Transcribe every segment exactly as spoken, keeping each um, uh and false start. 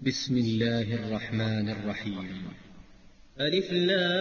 بسم الله الرحمن الرحيم. ألف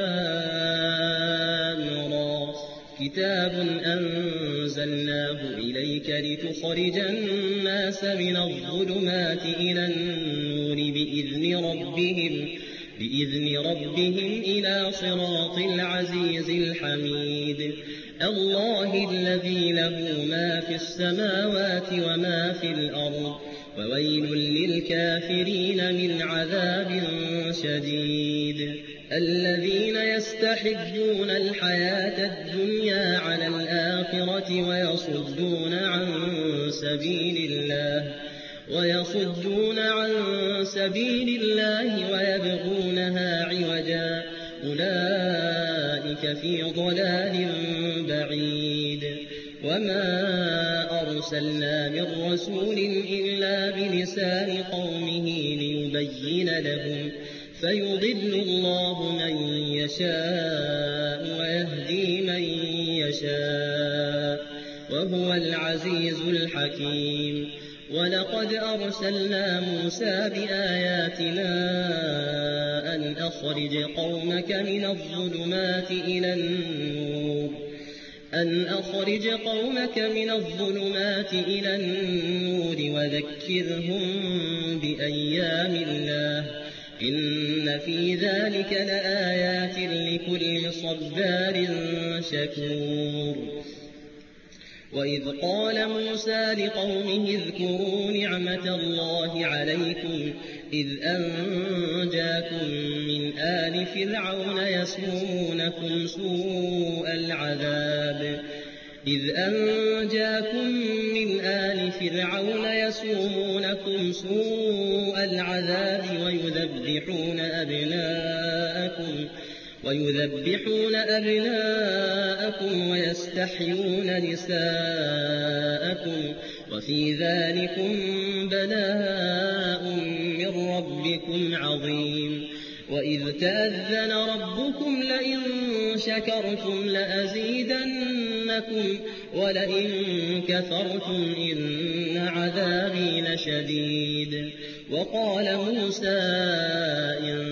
لام را كتاب أنزلناه إليك لتخرج الناس من الظلمات إلى النور بإذن ربهم, بإذن ربهم إلى صراط العزيز الحميد الله الذي له ما في السماوات وما في الأرض وويل للكافرين من عذاب شديد الذين يستحبون الحياة الدنيا على الآخرة ويصدون عن سبيل الله ويصدون عن سبيل الله ويبغونها عوجا أولئك في ضلال بعيد وما أرسلنا من رسول إلا بلسان قومه ليبين لهم فيضل الله من يشاء ويهدي من يشاء وهو العزيز الحكيم ولقد أرسلنا موسى بآياتنا أن أخرج قومك من الظلمات إلى النور أن أخرج قومك من الظلمات إلى النور وذكرهم بأيام الله إن في ذلك لآيات لكل صبار شكور وإذ قال موسى لقومه اذكروا نعمة الله عليكم إذ أنجاكم من آل فرعون يسومونكم سوء العذاب إذ أنجاكم من آل فرعون يسومونكم سوء العذاب ويذبحون أبناءكم ويذبحون أبناءكم ويستحيون نساءكم وفي ذلكم بلاء من ربكم عظيم وإذ تأذن ربكم لئن شكرتم لأزيدنكم ولئن كفرتم إن عذابي لشديد وقال موسى إن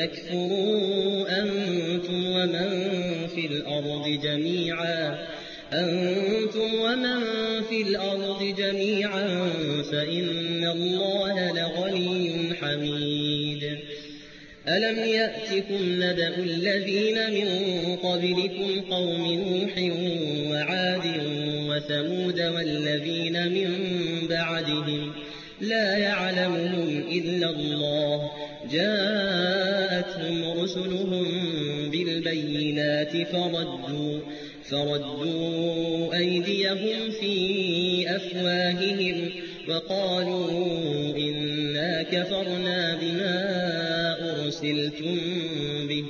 تكفروا أنتم ومن في الأرض جميعا أنتم ومن في الأرض جميعا فإن الله لغني حميد ألم يأتكم نبأ الذين من قبلكم قوم نوح وعاد وثمود والذين من بعدهم لا يعلمهم إلا الله جاءتهم رسلهم بالبينات فردوا, فردوا أيديهم في أفواههم وقالوا إنا كفرنا بما أرسلتم به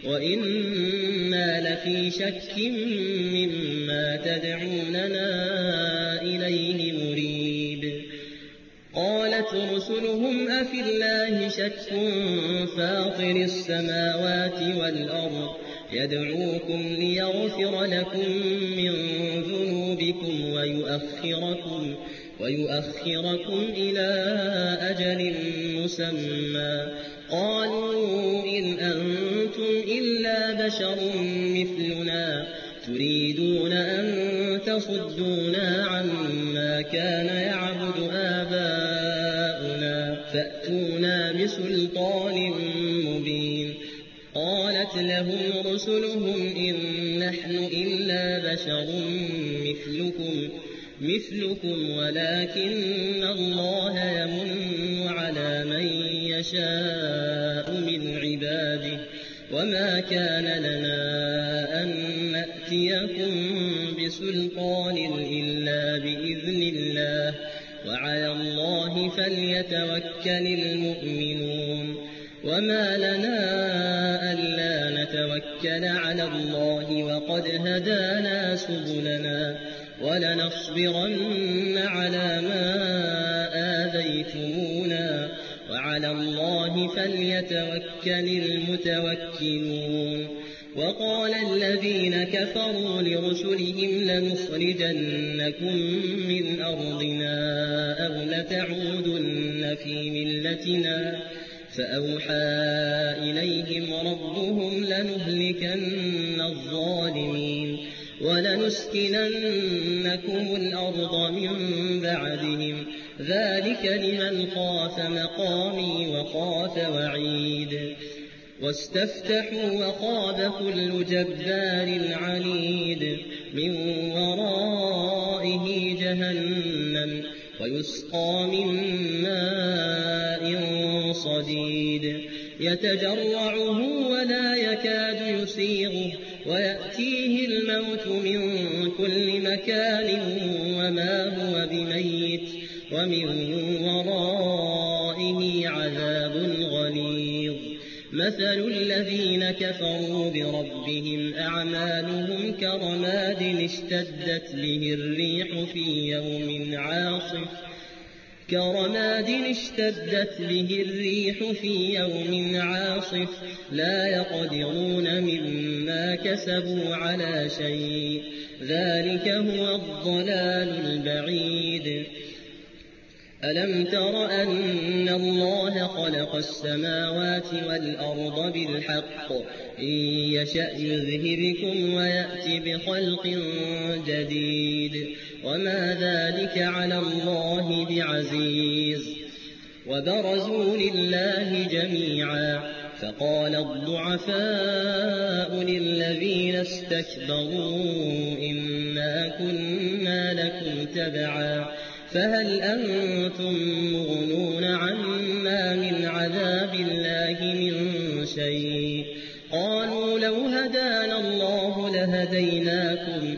وإنا لفي شك مما تدعوننا إليه مريب قالت رسلهم أفي الله شك فاطر السماوات والأرض يدعوكم ليغفر لكم من ذنوبكم ويؤخركم, ويؤخركم إلى أجل مسمى قالوا إن أنتم إلا بشر مثلنا تريدون أن تصدونا عما كان يعبد آباؤنا فأتونا بسلطان مبين قالت لهم رسلهم إن نحن إلا بشر مثلكم مثلكم ولكن الله يمن على من يشاء من عباده وما كان لنا أن نأتيكم بسلطان إلا بإذن الله وعلى الله فليتوكل المؤمنون وما لنا ألا نتوكل على الله وقد هدانا سبلنا ولنصبرن على ما آذيتمونا وعلى الله فليتوكل المتوكلون وقال الذين كفروا لرسلهم لنخرجنكم من أرضنا أو لتعودن في ملتنا فأوحى إليهم ربهم لنهلكن الظالمين ولنسكننكم الأرض من بعدهم ذلك لمن خاف مقامي وخاف وعيد واستفتحوا وخاب كل جبار عنيد من ورائه جهنم ويسقى من ماء صديد يتجرعه ولا يكاد يسيغه ويأتيه الموت من كل مكان وما هو بميت ومن ورائه عذاب غليظ مثل الذين كفروا بربهم أعمالهم كرماد اشتدت به الريح في يوم عاصف كرماد اشتدت به الريح في يوم عاصف لا يقدرون مما كسبوا على شيء ذلك هو الضلال البعيد ألم تر أن الله خلق السماوات والأرض بالحق إن يشأ يذهبكم ويأتي بخلق جديد وما ذلك على الله بعزيز وبرزوا لله جميعا فقال الضعفاء للذين استكبروا إنا كنا لكم تبعا فهل أنتم مغنون عنا من عذاب الله من شيء قالوا لو هدانا الله لهديناكم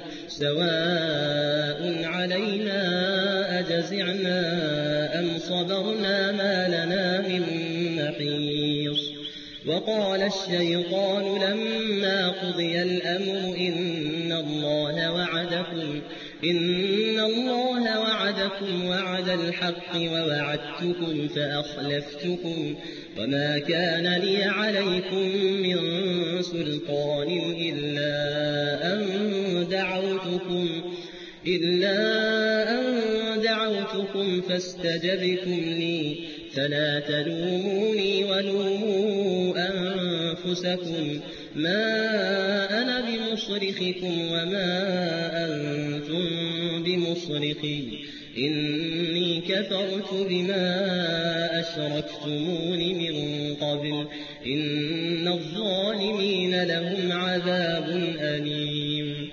سواء علينا أجزعنا أم صبرنا ما لنا من محيص وقال الشيطان لما قضي الأمر إن الله وعدكم إن الله وعدكم وعد الحق ووعدتكم فأخلفتكم وما كان لي عليكم من سلطان إلا أن دعوتكم إلا أن دعوتكم فاستجبتم لي فلا تلوموني ولوموا أنفسكم ما أنا بمصرخكم وما أنتم بمصرخي إني كفرت بما أشركتمون من قبل إن الظالمين لهم عذاب أليم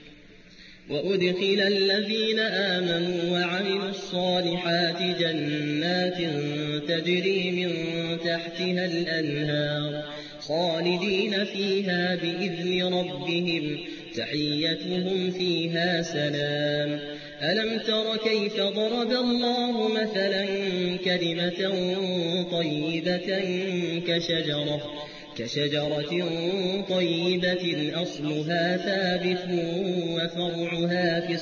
وأدخل الذين آمنوا وعملوا الصالحات جنات تجري من تحتها الأنهار خالدين فيها بإذن ربهم تحيتهم فيها سلام ألم تر كيف ضرب الله مثلا كلمة طيبة كشجرة كشجرة طيبة أصلها ثابت وفرعها في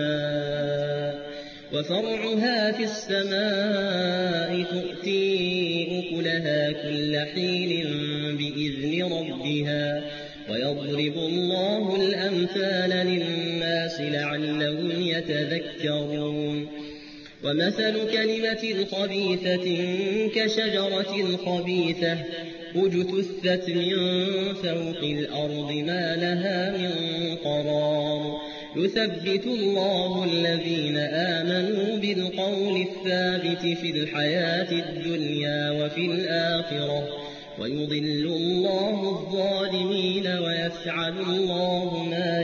السماء وفرعها في السماء تؤتي أكلها كل حين بإذن ربها ويضرب الله الأمثال للناس لعلهم يتذكرون ومثل كلمة خبيثة كشجرة خبيثة اجتثت من فوق الأرض ما لها من قرار يثبت الله الذين آمنوا بالقول الثابت في الحياة الدنيا وفي الآخرة ويضل الله الظالمين ويفعل الله ما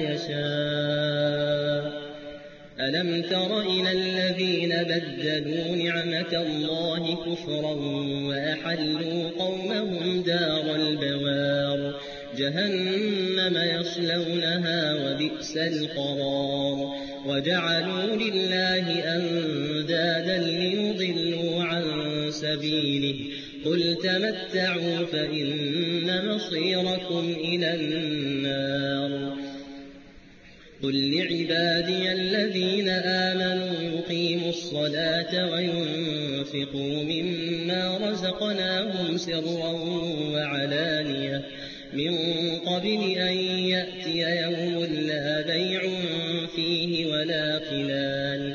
يشاء ألم تر إلى الذين بدلوا نعمة الله كفرا وأحلوا قومهم دار البوار جهنم يصلونها وبئس القرار وجعلوا لله أندادا ليضلوا عن سبيله قل تمتعوا فإن مصيركم إلى النار قل لعبادي الذين آمنوا يقيموا الصلاة وينفقوا مما رزقناهم سرا وعلانية من قبل أن يأتي يوم لا بيع فيه ولا خلال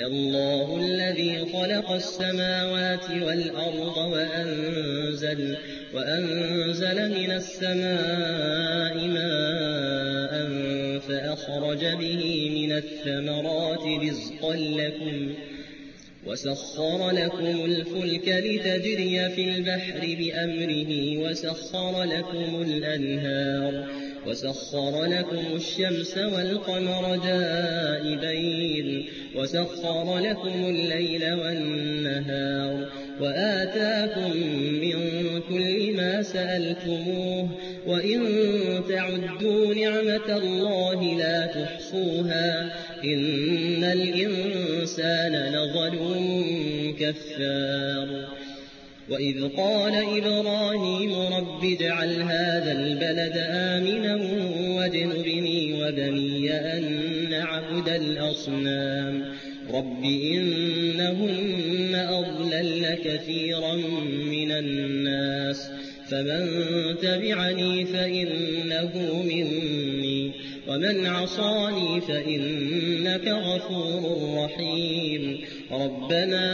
الله الذي خلق السماوات والأرض وأنزل, وأنزل من السماء ماء فأخرج به من الثمرات رزقا لكم وسخر لكم الفلك لتجري في البحر بأمره وسخر لكم الأنهار وسخر لكم الشمس والقمر دائبين وسخر لكم الليل والنهار وآتاكم من كل ما سألتموه وإن تعدوا نعمة الله لا تحصوها إن الإنسان لظلوم كفار وإذ قال إبراهيم رب اجعل هذا البلد آمنا واجنبني وبني أن نعبد الأصنام رب إنهن أضللن كثيرا من الناس فمن تبعني فإنه مني ومن عصاني فإنك غفور رحيم ربنا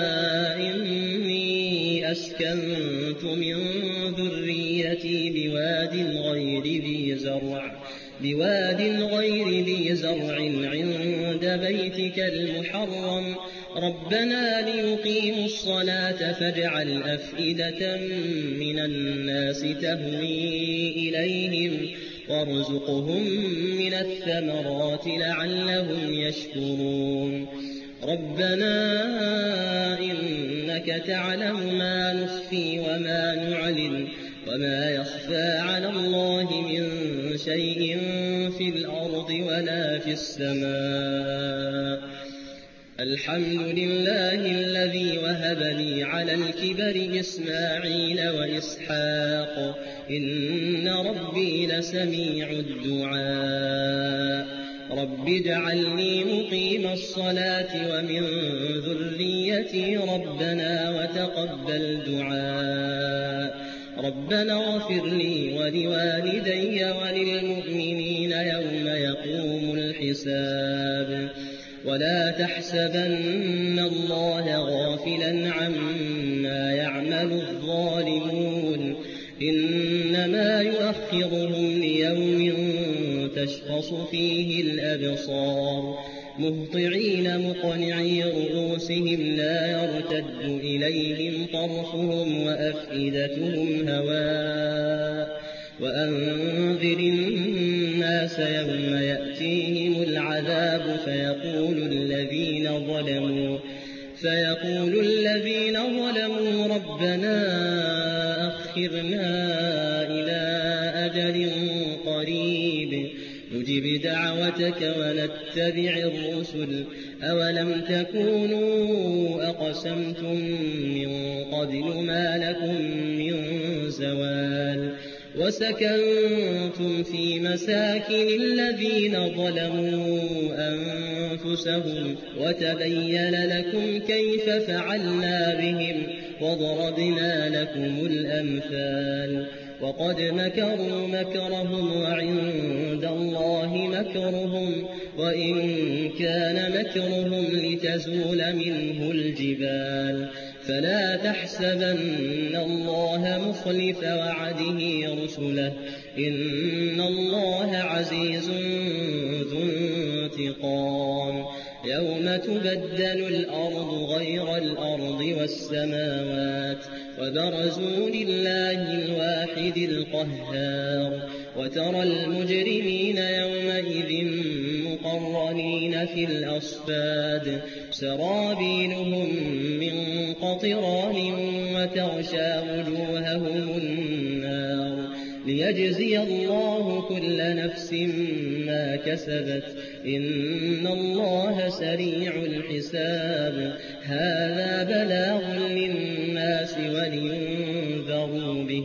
إني أسكنت من ذريتي بواد غير ذي زرع بواد غير ذي زرع عند بيتك المحرم ربنا ليقيموا الصلاة فاجعل أفئدة من الناس تهوي إليهم وارزقهم من الثمرات لعلهم يشكرون ربنا إنك تعلم ما نخفي وما نعلن وما يخفى على الله من شيء في الأرض ولا في السماء الحمد لله الذي وهب لي على الكبر إسماعيل وإسحاق إن ربي لسميع الدعاء رب اجعلني مقيم الصلاة ومن ذريتي ربنا وتقبل دعاء ربنا اغفر لي ولوالدي وللمؤمنين يوم يقوم الحساب ولا تحسبن الله غافلا عما يعمل الظالمون إنما يؤخرهم ليوم تشخص فيه الأبصار مهطعين مقنعي رؤوسهم لا يرتد إليهم طرفهم وأفئدتهم هواء وأنذر الناس يوم يأتيهم العذاب فيقول الذين ظلموا فيقول الذين ظلموا ربنا أخرنا إلى أجل قريب نجب دعوتك ونتبع الرسل أولم تكونوا أقسمتم من قبل ما لكم من زوال وسكنتم في مساكن الذين ظلموا أنفسهم وتبين لكم كيف فعلنا بهم وضربنا لكم الأمثال وقد مكروا مكرهم وعند الله مكرهم وإن كان مكرهم لتزول منه الجبال فلا تحسبن الله مخلف وعده رسله إن الله عزيز ذو انتقام يوم تبدل الأرض غير الأرض والسماوات وبرزوا لله الواحد القهار وترى المجرمين يومئذ مقرنين في الأصفاد سرابيلهم من قطران وتغشى وجوههم النار ليجزي الله كل نفس ما كسبت إن الله سريع الحساب هذا بلاغ للناس ولينذروا به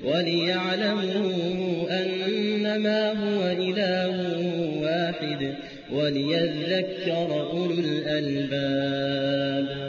وليعلموا أنما هو إله واحد وليذكر أولو الألباب